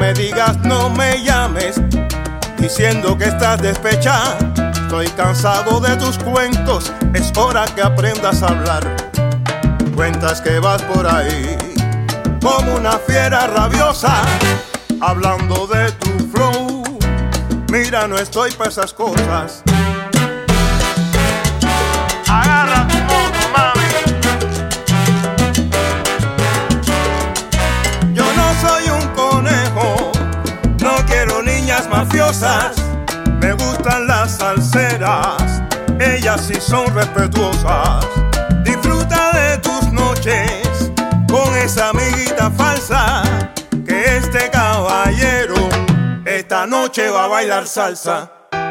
me digas no me llames diciendo que estás despechada. Estoy cansado de tus cuentos, es hora que aprendas a hablar. Cuentas que vas por ahí como una fiera rabiosa, hablando de tu flow. Mira, no estoy para esas cosas. Agarra tu moto, mami. Yo no soy un conejo, no quiero niñas mafiosas. Me gustan las salseras, ellas sí son respetuosas. Disfruta de tus noches con esa amiguita falsa, que este caballero esta noche va a bailar salsa.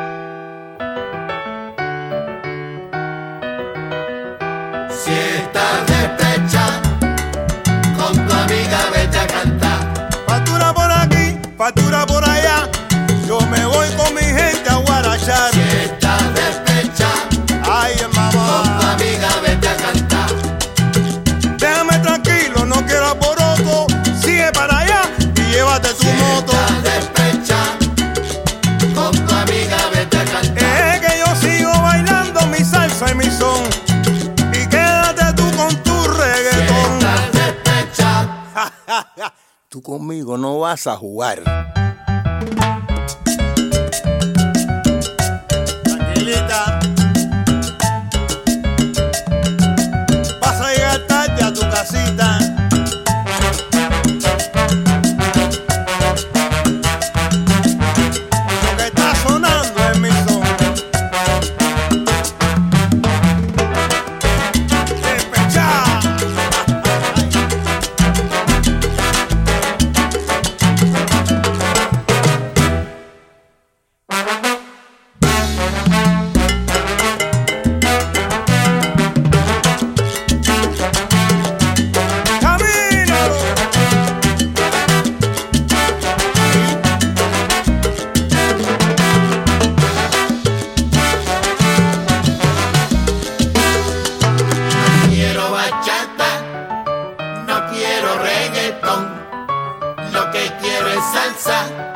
Si estás despechada, con tu amiga vete a cantar. Factura por aquí, factura por allá, yo me voy con mi gente a guarachar. Si estás despechada, Ay, mamá, con tu amiga vete a cantar. déjame tranquilo, no quiero alboroto. Sigue para allá y llévate tu moto. Estás despechada, con tu amiga vete a cantar. Es que yo sigo bailando mi salsa y mi son, y quédate tú con tu reggaetón. Estás despechada. Tú conmigo no vas a jugar. Tranquilita. Vas a llegar tarde a tu casita. Lo que está sonando es mi son. Despechada. ¡Camino! No quiero bachata, no quiero reggaetón. Lo que quiero es salsa